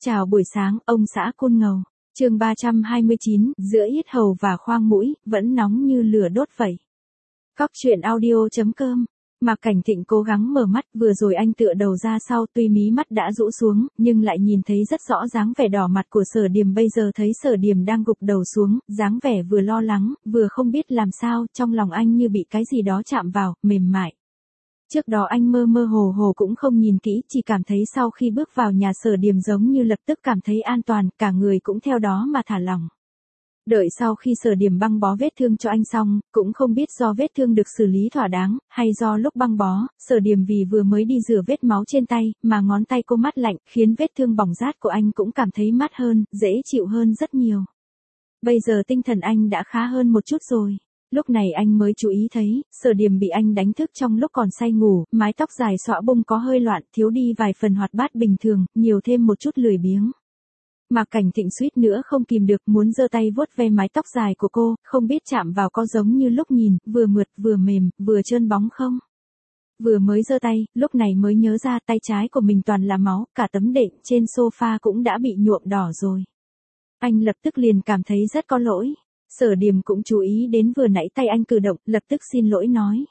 Chào buổi sáng, ông xã Côn Ngầu. Chương 329, giữa yết hầu và khoang mũi, vẫn nóng như lửa đốt vậy. Cóc truyện audio.com. Mạc Cảnh Thịnh cố gắng mở mắt, vừa rồi anh tựa đầu ra sau, tuy mí mắt đã rũ xuống, nhưng lại nhìn thấy rất rõ dáng vẻ đỏ mặt của Sở Điềm. Bây giờ thấy Sở Điềm đang gục đầu xuống, dáng vẻ vừa lo lắng, vừa không biết làm sao, trong lòng anh như bị cái gì đó chạm vào, mềm mại. Trước đó anh mơ mơ hồ hồ cũng không nhìn kỹ, chỉ cảm thấy sau khi bước vào nhà Sở Điềm giống như lập tức cảm thấy an toàn, cả người cũng theo đó mà thả lỏng. Đợi sau khi Sở Điềm băng bó vết thương cho anh xong, cũng không biết do vết thương được xử lý thỏa đáng, hay do lúc băng bó, Sở Điềm vì vừa mới đi rửa vết máu trên tay, mà ngón tay cô mát lạnh, khiến vết thương bỏng rát của anh cũng cảm thấy mát hơn, dễ chịu hơn rất nhiều. Bây giờ tinh thần anh đã khá hơn một chút rồi. Lúc này anh mới chú ý thấy, Sở Điềm bị anh đánh thức trong lúc còn say ngủ, mái tóc dài xõa bung có hơi loạn, thiếu đi vài phần hoạt bát bình thường, nhiều thêm một chút lười biếng. Mạc Cảnh Thịnh suýt nữa không kìm được muốn giơ tay vuốt ve mái tóc dài của cô, không biết chạm vào có giống như lúc nhìn, vừa mượt vừa mềm, vừa trơn bóng không? Vừa mới giơ tay, lúc này mới nhớ ra tay trái của mình toàn là máu, cả tấm đệm trên sofa cũng đã bị nhuộm đỏ rồi. Anh lập tức liền cảm thấy rất có lỗi. Sở Điềm cũng chú ý đến vừa nãy tay anh cử động, lập tức xin lỗi nói.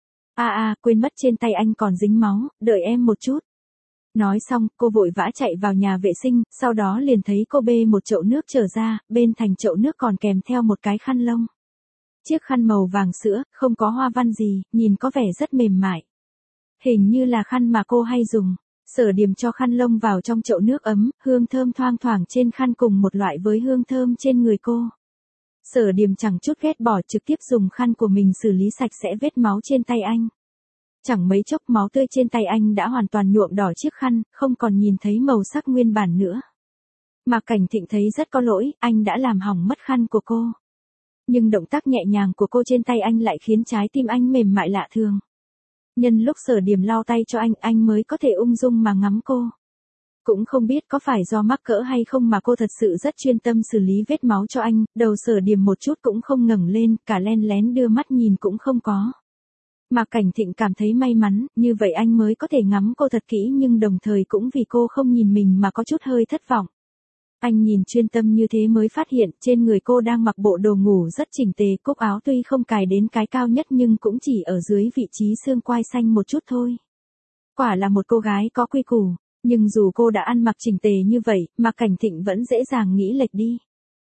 Quên mất trên tay anh còn dính máu, đợi em một chút. Nói xong, cô vội vã chạy vào nhà vệ sinh, sau đó liền thấy cô bê một chậu nước trở ra, bên thành chậu nước còn kèm theo một cái khăn lông. Chiếc khăn màu vàng sữa, không có hoa văn gì, nhìn có vẻ rất mềm mại. Hình như là khăn mà cô hay dùng. Sở Điềm cho khăn lông vào trong chậu nước ấm, hương thơm thoang thoảng trên khăn cùng một loại với hương thơm trên người cô. Sở Điềm chẳng chút ghét bỏ, trực tiếp dùng khăn của mình xử lý sạch sẽ vết máu trên tay anh. Chẳng mấy chốc máu tươi trên tay anh đã hoàn toàn nhuộm đỏ chiếc khăn, không còn nhìn thấy màu sắc nguyên bản nữa. Mạc Cảnh Thịnh thấy rất có lỗi, anh đã làm hỏng mất khăn của cô. Nhưng động tác nhẹ nhàng của cô trên tay anh lại khiến trái tim anh mềm mại lạ thường. Nhân lúc Sở Điềm lau tay cho anh mới có thể ung dung mà ngắm cô. Cũng không biết có phải do mắc cỡ hay không mà cô thật sự rất chuyên tâm xử lý vết máu cho anh, đầu Sở Điềm một chút cũng không ngẩng lên, cả len lén đưa mắt nhìn cũng không có. Mạc Cảnh Thịnh cảm thấy may mắn, như vậy anh mới có thể ngắm cô thật kỹ, nhưng đồng thời cũng vì cô không nhìn mình mà có chút hơi thất vọng. Anh nhìn chuyên tâm như thế mới phát hiện trên người cô đang mặc bộ đồ ngủ rất chỉnh tề, cúc áo tuy không cài đến cái cao nhất nhưng cũng chỉ ở dưới vị trí xương quai xanh một chút thôi. Quả là một cô gái có quy củ. Nhưng dù cô đã ăn mặc chỉnh tề như vậy, Mạc Cảnh Thịnh vẫn dễ dàng nghĩ lệch đi.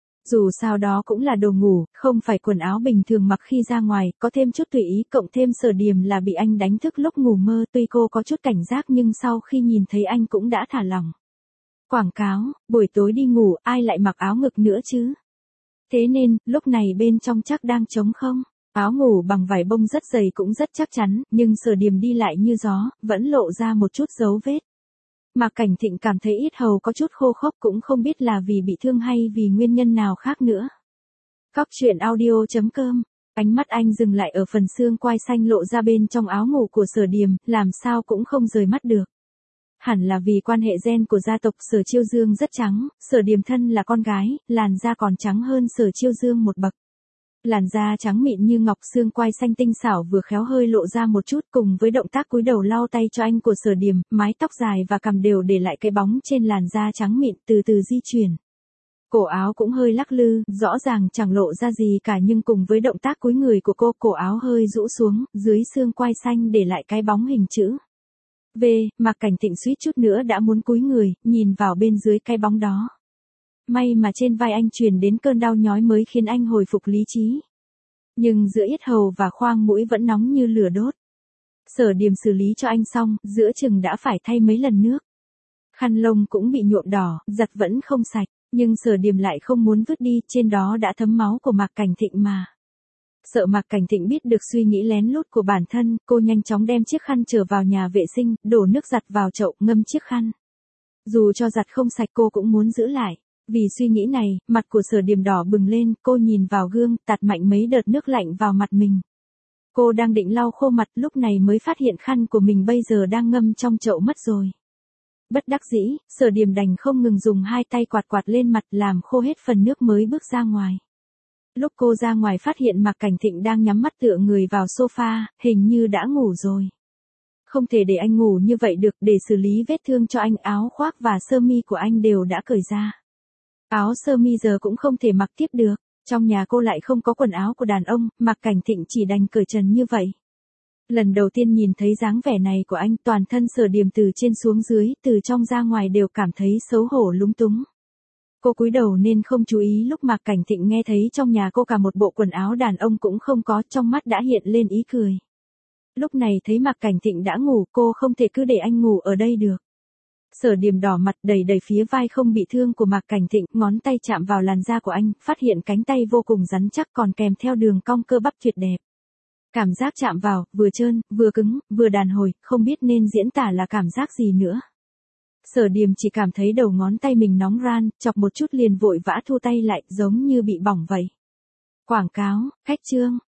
Dù sao đó cũng là đồ ngủ, không phải quần áo bình thường mặc khi ra ngoài, có thêm chút tùy ý, cộng thêm Sở Điềm là bị anh đánh thức lúc ngủ mơ, tuy cô có chút cảnh giác nhưng sau khi nhìn thấy anh cũng đã thả lỏng. Quảng cáo, buổi tối đi ngủ, ai lại mặc áo ngực nữa chứ? Thế nên, lúc này bên trong chắc đang trống không? Áo ngủ bằng vải bông rất dày cũng rất chắc chắn, nhưng Sở Điềm đi lại như gió, vẫn lộ ra một chút dấu vết. Mạc Cảnh Thịnh cảm thấy yết hầu có chút khô khốc, cũng không biết là vì bị thương hay vì nguyên nhân nào khác nữa. Cóc truyện audio.com. Ánh mắt anh dừng lại ở phần xương quai xanh lộ ra bên trong áo ngủ của Sở Điềm, làm sao cũng không rời mắt được. Hẳn là vì quan hệ gen của gia tộc Sở Chiêu Dương rất trắng, Sở Điềm thân là con gái, làn da còn trắng hơn Sở Chiêu Dương một bậc. Làn da trắng mịn như ngọc, xương quai xanh tinh xảo vừa khéo hơi lộ ra một chút, cùng với động tác cúi đầu lau tay cho anh của Sở Điềm, mái tóc dài và cằm đều để lại cái bóng trên làn da trắng mịn, từ từ di chuyển. Cổ áo cũng hơi lắc lư, rõ ràng chẳng lộ ra gì cả, nhưng cùng với động tác cúi người của cô, cổ áo hơi rũ xuống, dưới xương quai xanh để lại cái bóng hình chữ V. Mạc Cảnh Thịnh suýt chút nữa đã muốn cúi người, nhìn vào bên dưới cái bóng đó. May mà trên vai anh truyền đến cơn đau nhói mới khiến anh hồi phục lý trí. Nhưng giữa yết hầu và khoang mũi vẫn nóng như lửa đốt. Sở Điềm xử lý cho anh xong, giữa chừng đã phải thay mấy lần nước. Khăn lông cũng bị nhuộm đỏ, giặt vẫn không sạch, nhưng Sở Điềm lại không muốn vứt đi, trên đó đã thấm máu của Mạc Cảnh Thịnh mà. Sợ Mạc Cảnh Thịnh biết được suy nghĩ lén lút của bản thân, cô nhanh chóng đem chiếc khăn trở vào nhà vệ sinh, đổ nước giặt vào chậu, ngâm chiếc khăn. Dù cho giặt không sạch cô cũng muốn giữ lại. Vì suy nghĩ này, mặt của Sở Điềm đỏ bừng lên, cô nhìn vào gương, tạt mạnh mấy đợt nước lạnh vào mặt mình. Cô đang định lau khô mặt, lúc này mới phát hiện khăn của mình bây giờ đang ngâm trong chậu mất rồi. Bất đắc dĩ, Sở Điềm đành không ngừng dùng hai tay quạt quạt lên mặt, làm khô hết phần nước mới bước ra ngoài. Lúc cô ra ngoài phát hiện Mạc Cảnh Thịnh đang nhắm mắt tựa người vào sofa, hình như đã ngủ rồi. Không thể để anh ngủ như vậy được, để xử lý vết thương cho anh, áo khoác và sơ mi của anh đều đã cởi ra. Áo sơ mi giờ cũng không thể mặc tiếp được, trong nhà cô lại không có quần áo của đàn ông, Mạc Cảnh Thịnh chỉ đành cởi trần như vậy. Lần đầu tiên nhìn thấy dáng vẻ này của anh, toàn thân Sở Điềm từ trên xuống dưới, từ trong ra ngoài đều cảm thấy xấu hổ lúng túng. Cô cúi đầu nên không chú ý lúc Mạc Cảnh Thịnh nghe thấy trong nhà cô cả một bộ quần áo đàn ông cũng không có, trong mắt đã hiện lên ý cười. Lúc này thấy Mạc Cảnh Thịnh đã ngủ, cô không thể cứ để anh ngủ ở đây được. Sở Điềm đỏ mặt đẩy đẩy phía vai không bị thương của Mạc Cảnh Thịnh, ngón tay chạm vào làn da của anh, phát hiện cánh tay vô cùng rắn chắc còn kèm theo đường cong cơ bắp tuyệt đẹp. Cảm giác chạm vào, vừa trơn, vừa cứng, vừa đàn hồi, không biết nên diễn tả là cảm giác gì nữa. Sở Điềm chỉ cảm thấy đầu ngón tay mình nóng ran, chọc một chút liền vội vã thu tay lại, giống như bị bỏng vậy. Quảng cáo, khách trương,